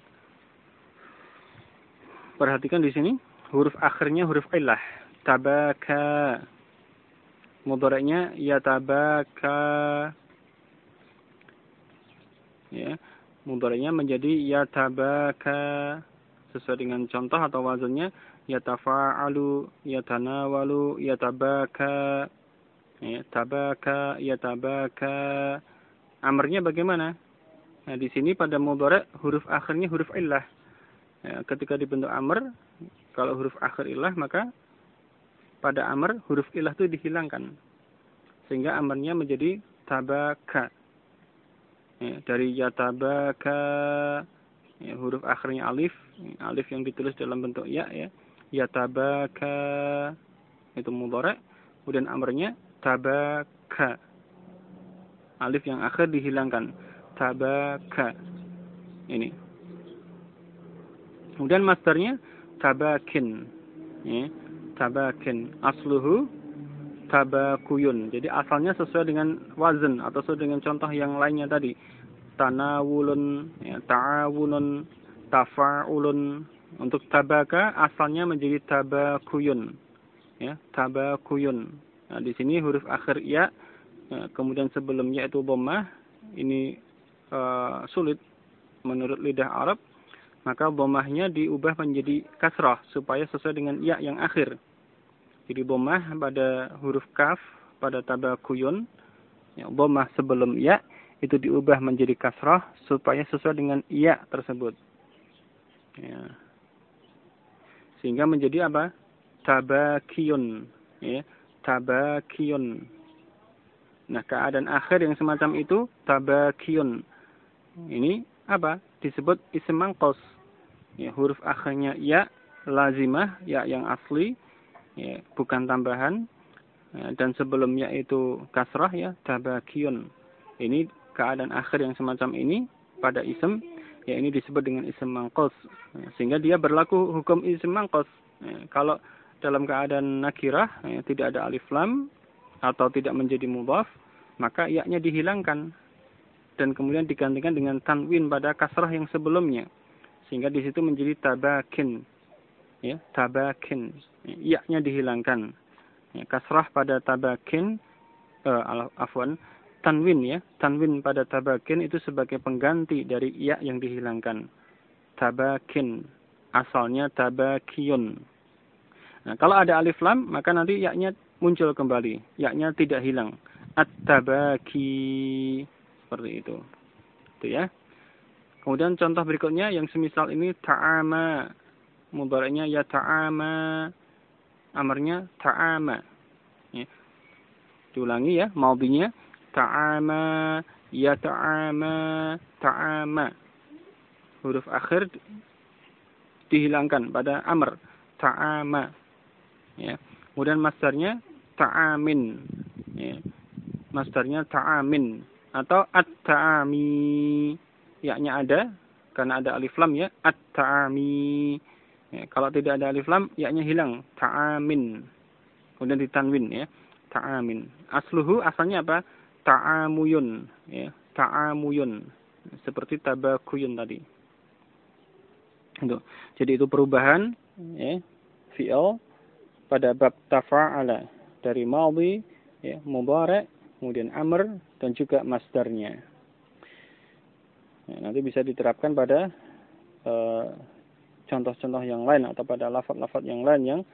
Perhatikan di sini huruf akhirnya huruf illah. Tabaka. Mudhari'nya yatabaka. Mudhari'nya menjadi yatabaka sesuai dengan contoh atau wazannya yatafa'alu, yatanawalu, yatabaka. Tabaka, yatabaka. Amarnya bagaimana? Di sini pada mudhari' huruf akhirnya huruf illah. Ketika dibentuk amr, kalau huruf akhir illah maka pada amr huruf illah itu dihilangkan sehingga amarnya menjadi tabaka. Dari yatabaka, huruf akhirnya alif, alif yang ditulis dalam bentuk ya, yatabaka itu mudhari', kemudian amarnya tabaka, alif yang akhir dihilangkan, tabaka. Ini. Kemudian masdarnya tabakin, tabakin, asluhu tabakuyun. Jadi asalnya sesuai dengan wazn atau sesuai dengan contoh yang lainnya tadi. Tanawulun, ta'awunun, tafa'ulun. Untuk tabaka asalnya menjadi tabakuyun. Tabakuyun. Nah, di sini huruf akhir ya, kemudian sebelumnya itu dhammah. Ini sulit menurut lidah Arab. Maka dhammahnya diubah menjadi kasrah supaya sesuai dengan ya yang akhir. Jadi dhammah pada huruf kaf pada tabakuyun, dhammah sebelum ya itu diubah menjadi kasrah supaya sesuai dengan ya tersebut. Sehingga menjadi apa? Tabakiyun, tabakiyun. Nah, keadaan akhir yang semacam itu tabakiyun. Ini apa? Disebut isim manqus. Huruf akhirnya ya lazimah, ya yang asli. Bukan tambahan, dan sebelumnya itu kasrah, tabakiyun. Ini keadaan akhir yang semacam ini pada ism, ya ini disebut dengan ism mangkos. Sehingga dia berlaku hukum ism mangkos. Kalau dalam keadaan nakirah, tidak ada alif lam atau tidak menjadi mudhaf, maka ya-nya dihilangkan dan kemudian digantikan dengan tanwin pada kasrah yang sebelumnya. Sehingga di situ menjadi tabakin. Ya, tabakin. Ya-nya dihilangkan. Ya, kasrah pada tabakin, tanwin ya. Tanwin pada tabakin itu sebagai pengganti dari ya yang dihilangkan. Tabakin. Asalnya tabakiyun. Nah, kalau ada alif lam, maka nanti ya-nya muncul kembali. Ya-nya tidak hilang. At-tabaki. Seperti itu. Itu ya. Kemudian contoh berikutnya yang semisal ini ta'ama. Mudhari'nya ya ta'ama. Amarnya ta'ama. Ya. Diulangi ya, madhinya ta'ama, ya ta'ama, ta'ama. Huruf akhir dihilangkan pada amr, ta'ama. Ya. Kemudian masdarnya ta'amin. Ya. Masdarnya ta'amin atau at-ta'ami. Ya-nya ada karena ada alif lam ya, at-ta'ami. Ya, kalau tidak ada alif lam, ya-nya hilang, ta'amin. Kemudian ditanwin ya, ta'amin. Asluhu asalnya apa? Ta'amuyun ya, ta'amuyun. Seperti tabakuyun tadi. Itu. Jadi itu perubahan ya, fi'il pada bab tafa'ala dari madhi ya, mudhari', kemudian amr dan juga masdarnya. Ya, nanti bisa diterapkan pada contoh-contoh yang lain atau pada lafaz-lafaz yang lain yang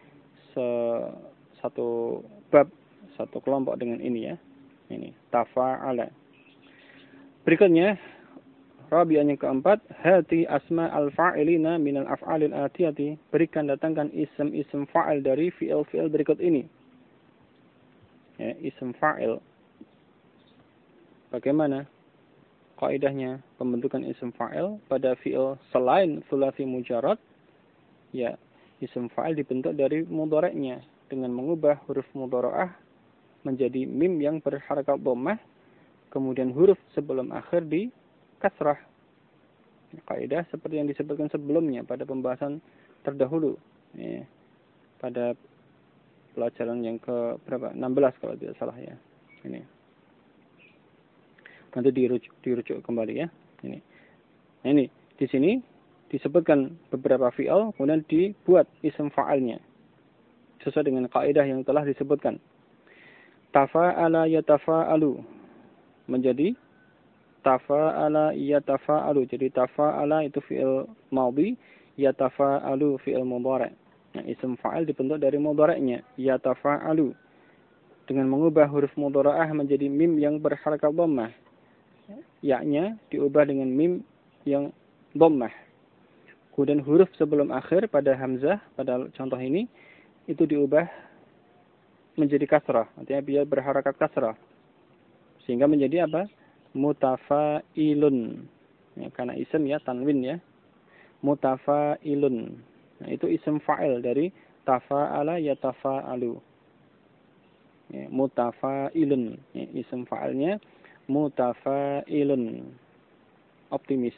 satu bab, satu kelompok dengan ini ya. Ini tafa'ala. Berikutnya rabi'an yang keempat, hati asma al-fa'ilina minal af'alil atiyati. Berikan datangkan ism-ism fa'il dari fi'il-fi'il berikut ini. Ya, ism fa'il. Bagaimana kaidahnya pembentukan ism fa'il pada fi'il selain tsulats mujarrad? Ya, ism fa'il dibentuk dari mudhari'nya dengan mengubah huruf mudhara'ah menjadi mim yang berharakat dhammah, kemudian huruf sebelum akhir di kasrah. Kaidah seperti yang disebutkan sebelumnya pada pembahasan terdahulu. Ya, pada pelajaran yang ke berapa? 16 kalau tidak salah ya. Ini. Nanti dirujuk kembali ya. Ini. Nah, ini di sini disebutkan beberapa fi'il kemudian dibuat ism fa'ilnya sesuai dengan kaidah yang telah disebutkan. Tafa'ala yatafa'alu menjadi tafa'ala yatafa'alu. Jadi tafa'ala itu fi'il madhi, yatafa'alu fi'il mudhari'. Nah, ism fa'il dibentuk dari mudhari'nya yatafa'alu dengan mengubah huruf mudhara'ah menjadi mim yang berharakat dhammah. Ya-nya diubah dengan mim yang dhammah. Kemudian huruf sebelum akhir pada hamzah, pada contoh ini, itu diubah menjadi kasrah. Artinya biar berharakat kasrah. Sehingga menjadi apa? Mutafa'ilun. Ya, karena ism ya, tanwin ya. Mutafa'ilun. Nah, itu ism fa'il dari tafa'ala yatafa'alu. Ya, mutafa'ilun. Ya, ism fa'ilnya mutafa'ilun. Optimis.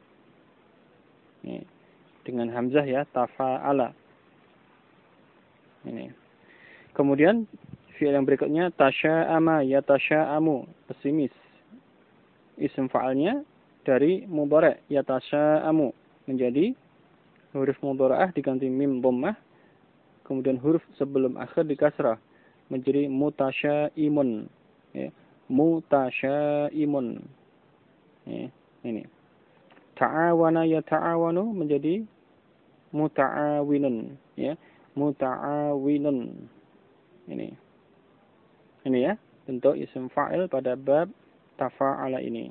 Ya, dengan hamzah ya, tafa'ala. Ini. Kemudian fi'il yang berikutnya tasya'ama yatasya'amu, pesimis. Ism fa'alnya dari mudhari' yatasya'amu menjadi huruf mudhara'ah diganti mim dhammah, kemudian huruf sebelum akhir di kasrah menjadi mutasya'imun. Ya, mutasya'imun. Ya, ini. Ta'awana yata'awanu menjadi muta'awinun, ya. Muta'awinun. Ini ya, bentuk isim fa'il pada bab tafa'ala ini.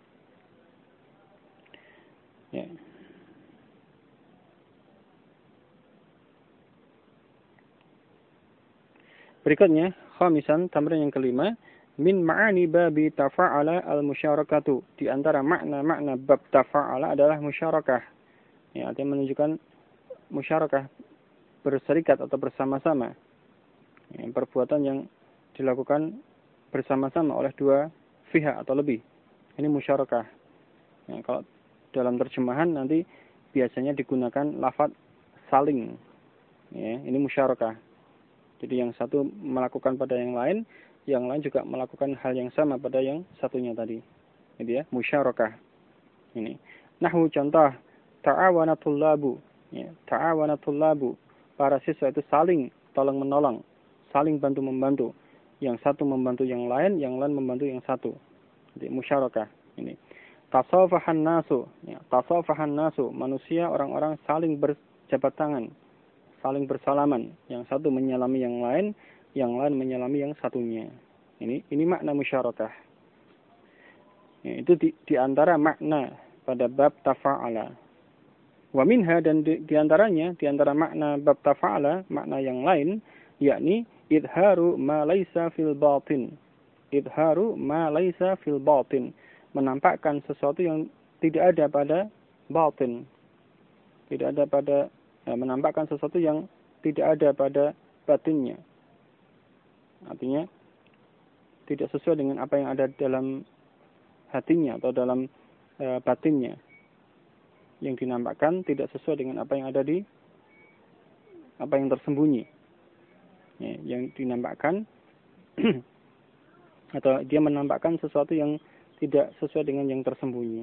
Ya. Berikutnya, khamisan, tamrin yang kelima, min ma'ani babi tafa'ala al-musyarakatu. Di antara makna-makna bab tafa'ala adalah musyarakah. Ya, artinya menunjukkan musyarakah, berserikat atau bersama-sama. Ya, perbuatan yang dilakukan bersama-sama oleh dua pihak atau lebih. Ini musyarakah. Ya, kalau dalam terjemahan nanti biasanya digunakan lafaz saling. Ya, ini musyarakah. Jadi yang satu melakukan pada yang lain juga melakukan hal yang sama pada yang satunya tadi. Jadi ya, musyarakah. Ini. Nahwu contoh, ta'awanatul labu. Ya, ta'awanatul labu. Para siswa itu saling tolong-menolong, saling bantu-membantu. Yang satu membantu yang lain membantu yang satu. Jadi musyarakah. Ini. Tasafahan nasu. Ya, tasafahan nasu. Manusia, orang-orang saling berjabat tangan, saling bersalaman. Yang satu menyalami yang lain menyalami yang satunya. Ini makna musyarakah. Ya, itu di antara makna pada bab tafa'ala. Wa minha, dan di antara makna bab tafa'ala, makna yang lain, yakni idharu ma laisa fil batin. Idharu ma laisa fil batin. Menampakkan sesuatu yang tidak ada pada batin. Menampakkan sesuatu yang tidak ada pada batinnya. Artinya tidak sesuai dengan apa yang ada dalam hatinya atau dalam batinnya. Yang dinampakkan tidak sesuai dengan apa yang ada di apa yang tersembunyi. Ya, yang dinampakkan atau dia menampakkan sesuatu yang tidak sesuai dengan yang tersembunyi.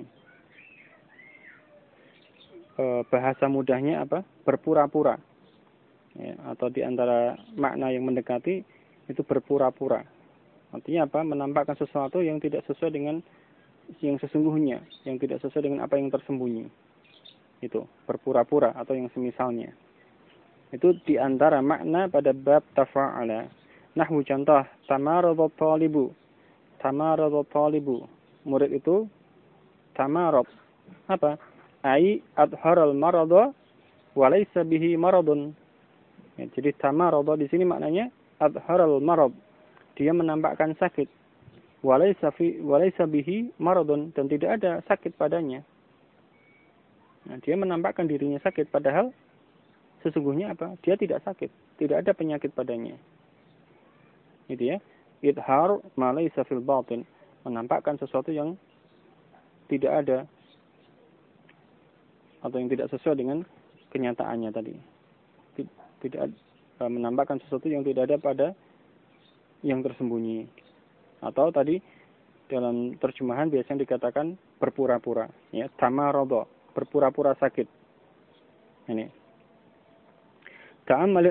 Bahasa mudahnya apa? Berpura-pura. Ya, atau di antara makna yang mendekati itu berpura-pura. Artinya apa? Menampakkan sesuatu yang tidak sesuai dengan yang sesungguhnya, yang tidak sesuai dengan apa yang tersembunyi. Itu berpura-pura atau yang semisalnya. Itu di antara makna pada bab tafa'ala. Nahwu contoh, tamaradhat talibu. Tamaradhat talibu. Murid itu tamarad. Apa? Ai adharal marada wa laysa bihi maradun. Ya, jadi tamarada di sini maknanya adharal marad. Dia menampakkan sakit. Wa laysa bihi maradun, dan tidak ada sakit padanya. Nah, dia menampakkan dirinya sakit padahal sesungguhnya apa? Dia tidak sakit, tidak ada penyakit padanya. Gitu ya. Idhar ma laysa fil batin, menampakkan sesuatu yang tidak ada atau yang tidak sesuai dengan kenyataannya tadi. Tidak menampakkan sesuatu yang tidak ada pada yang tersembunyi. Atau tadi dalam terjemahan biasanya dikatakan berpura-pura, ya, tamarada, berpura-pura sakit. Ini. Ta'ammalil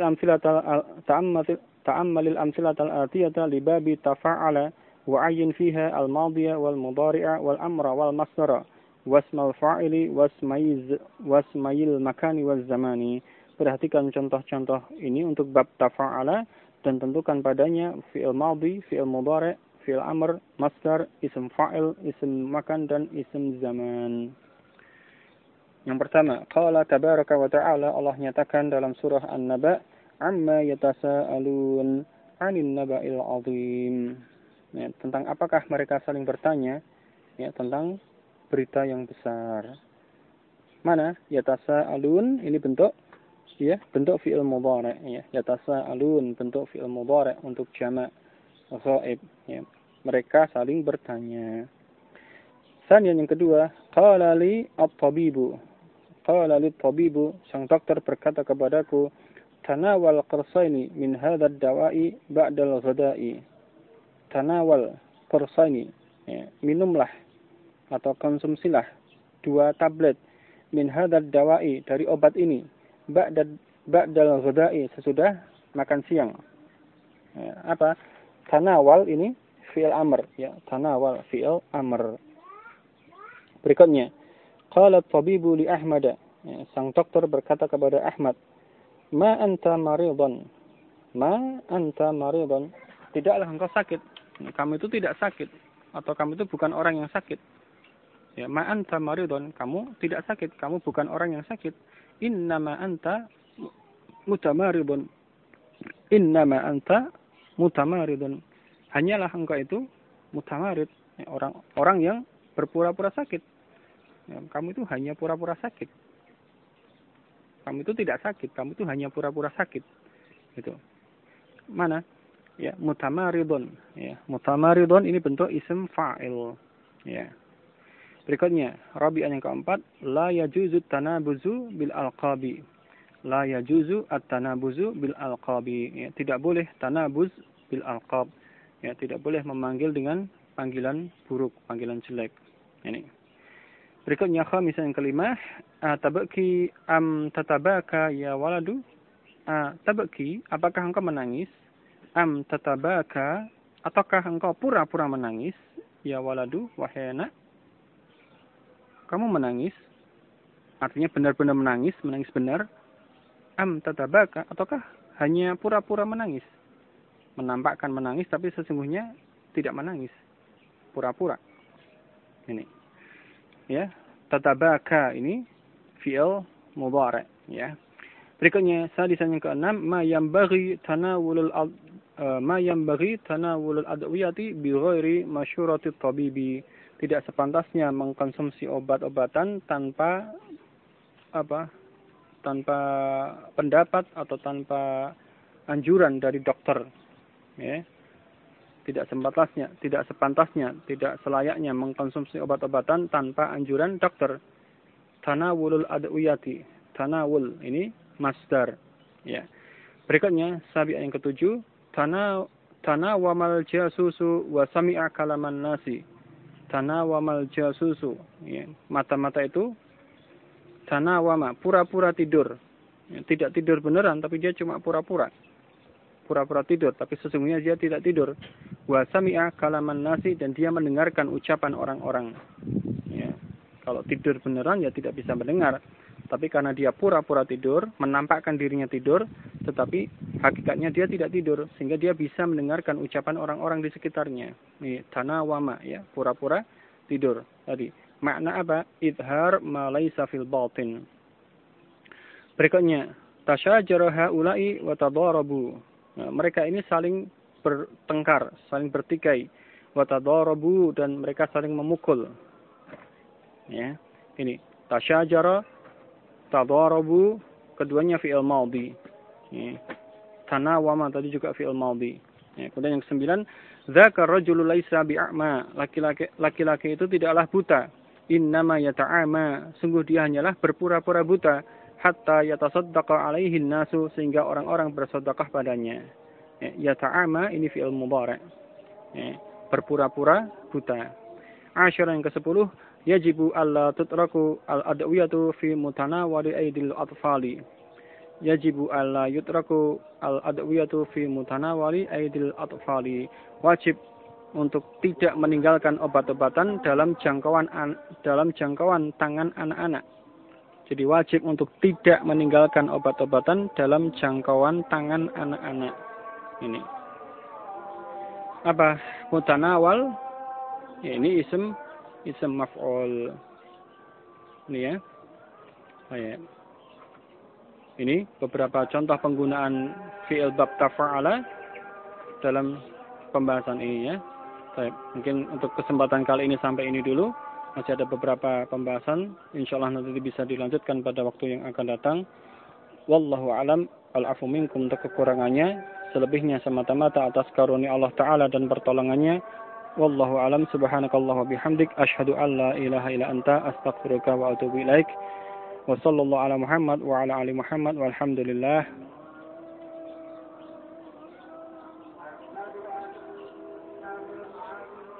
amsilatal atiyata li babi tafa'ala wa ayyin fiha al-madhiya wal mudhari'a wal amra wal masdara wasmal fa'ili wasmayil makani waz zamani. Perhatikan contoh-contoh ini untuk bab tafa'ala dan tentukan padanya fi'il madhi, fi'il mudhari', fi'il amr, masdar, isim fa'il, isim makan dan isim zaman. Yang pertama, qala tabaraka wa ta'ala, Allah nyatakan dalam surah An-Naba, amma yatasaalun 'anil naba'il 'azim. Ya, tentang apakah mereka saling bertanya? Ya, tentang berita yang besar. Mana? Yatasaalun ini bentuk fi'il mudhari', ya. Yatasaalun bentuk fi'il mudhari' untuk jamak ghaib, ya. Mereka saling bertanya. Yang kedua, qala li at-tabibu. Qala li at-tabibu, sang dokter berkata kepadaku, tanawal qursaini min hadha ad-dawa'i ba'da al-ghada'i. Tanawal qursaini, ya, minumlah atau konsumsilah 2 tablet min hadha ad-dawa'i, dari obat ini, ba'da al-ghada'i, sesudah makan siang. Ya, apa? Tanawal ini fi'il amr, ya, tanawal fi'il amr. Berikutnya, qala at-tabibu li Ahmad, ya, sang dokter berkata kepada Ahmad, ma anta maridan. Ma anta maridan, tidaklah engkau sakit. Kamu itu tidak sakit, atau kamu itu bukan orang yang sakit. Ya, ma anta maridan, kamu tidak sakit, kamu bukan orang yang sakit. Innama anta mutamaridun. Innama anta mutamaridun. Hanyalah engkau itu mutamarid, ya, orang yang berpura-pura sakit. Ya, kamu itu hanya pura-pura sakit. Kamu itu tidak sakit, kamu itu hanya pura-pura sakit. Itu. Mana? Ya, mutamaridun. Ya, mutamaridun ini bentuk isim fa'il. Ya. Berikutnya, rabi'an yang keempat, la yajuzu tanabuzu bil alqabi. La yajuzu at-tanabuzu bil alqabi. Ya, tidak boleh tanabuz bil alqab. Ya, tidak boleh memanggil dengan panggilan buruk, panggilan jelek. Ini. Berikutnya khamisan yang kelima, tabaki am tatabaka ya waladu? Tabaki, apakah engkau menangis? Am tatabaka, ataukah engkau pura-pura menangis? Ya waladu, wahai anak. Kamu menangis? Artinya benar-benar menangis, menangis benar. Am tatabaka, ataukah hanya pura-pura menangis? Menampakkan menangis, tapi sesungguhnya tidak menangis. Pura-pura. Ini. Ya, tatabaka ini fi'il mudhari', ya. Berikutnya, sadisan yang keenam, ma yanbaghi tanawulul adwiyati bi ghairi masyurati tabibi. Tidak sepantasnya mengkonsumsi obat-obatan tanpa pendapat atau tanpa anjuran dari dokter. Ya. Tidak sepantasnya, tidak selayaknya mengkonsumsi obat-obatan tanpa anjuran dokter. Tanawulul adwiyati. Tanawul ini masdar. Ya. Berikutnya, sabi'ah yang ketujuh, tanawamal jasusu wa sami'a kalaman nasi. Tanawamal jasusu. Ya. Mata-mata itu tanawama, pura-pura tidur. Ya, tidak tidur beneran, tapi dia cuma pura-pura. Pura-pura tidur, tapi sesungguhnya dia tidak tidur. Wa sami'a kalaman nasi, dan dia mendengarkan ucapan orang-orang. Ya. Kalau tidur beneran, ya tidak bisa mendengar. Tapi karena dia pura-pura tidur, menampakkan dirinya tidur, tetapi hakikatnya dia tidak tidur, sehingga dia bisa mendengarkan ucapan orang-orang di sekitarnya. Ini tanawama, ya, pura-pura tidur. Tadi. Makna apa? Idhar ma laysa fil batin. Berikutnya, tasyajara haula'i wa tadarabu. Nah, mereka ini saling bertengkar, saling bertikai. Wa tadarabu, dan mereka saling memukul. Ya, ini tasyajara, tadarabu, keduanya fi'il madhi. Ya. Tanawama tadi juga fi'il madhi. Ya, kemudian yang kesembilan, dzaka rajulu laisa bi'a'ma. Laki-laki itu tidaklah buta. Innama yata'ama, sungguh dia hanyalah berpura-pura buta, hatta yatasaddaqa alaihi nasu, sehingga orang-orang bersedekah padanya. Yata'ama ini fi'il mudhari'. Berpura-pura buta. Asyara yang ke-10, yajibu alla tutraku al-adwiyatu fi mutanawali aidil atfali. Yajibu alla yutraku al-adwiyatu fi mutanawali aidil atfali. Wajib untuk tidak meninggalkan obat-obatan dalam jangkauan tangan anak-anak. Jadi wajib untuk tidak meninggalkan obat-obatan dalam jangkauan tangan anak-anak. Ini. Apa? Mutanawal. Ya, ini ism maf'ul. Ini ya. Oh, ya. Ini beberapa contoh penggunaan fi'il bab tafa'ala dalam pembahasan ini ya. Baik, mungkin untuk kesempatan kali ini sampai ini dulu. Masih ada beberapa pembahasan. InsyaAllah nanti bisa dilanjutkan pada waktu yang akan datang. Wallahu alam. Al-afu minkum, untuk kekurangannya. Selebihnya semata-mata atas karunia Allah Ta'ala dan pertolongannya. Wallahu alam. Subhanakallah wa bihamdik. Ashhadu an la ilaha illa anta. Astaghfiruka wa atubu ilaik. Wa sallallahu ala Muhammad wa ala ali Muhammad. Walhamdulillah.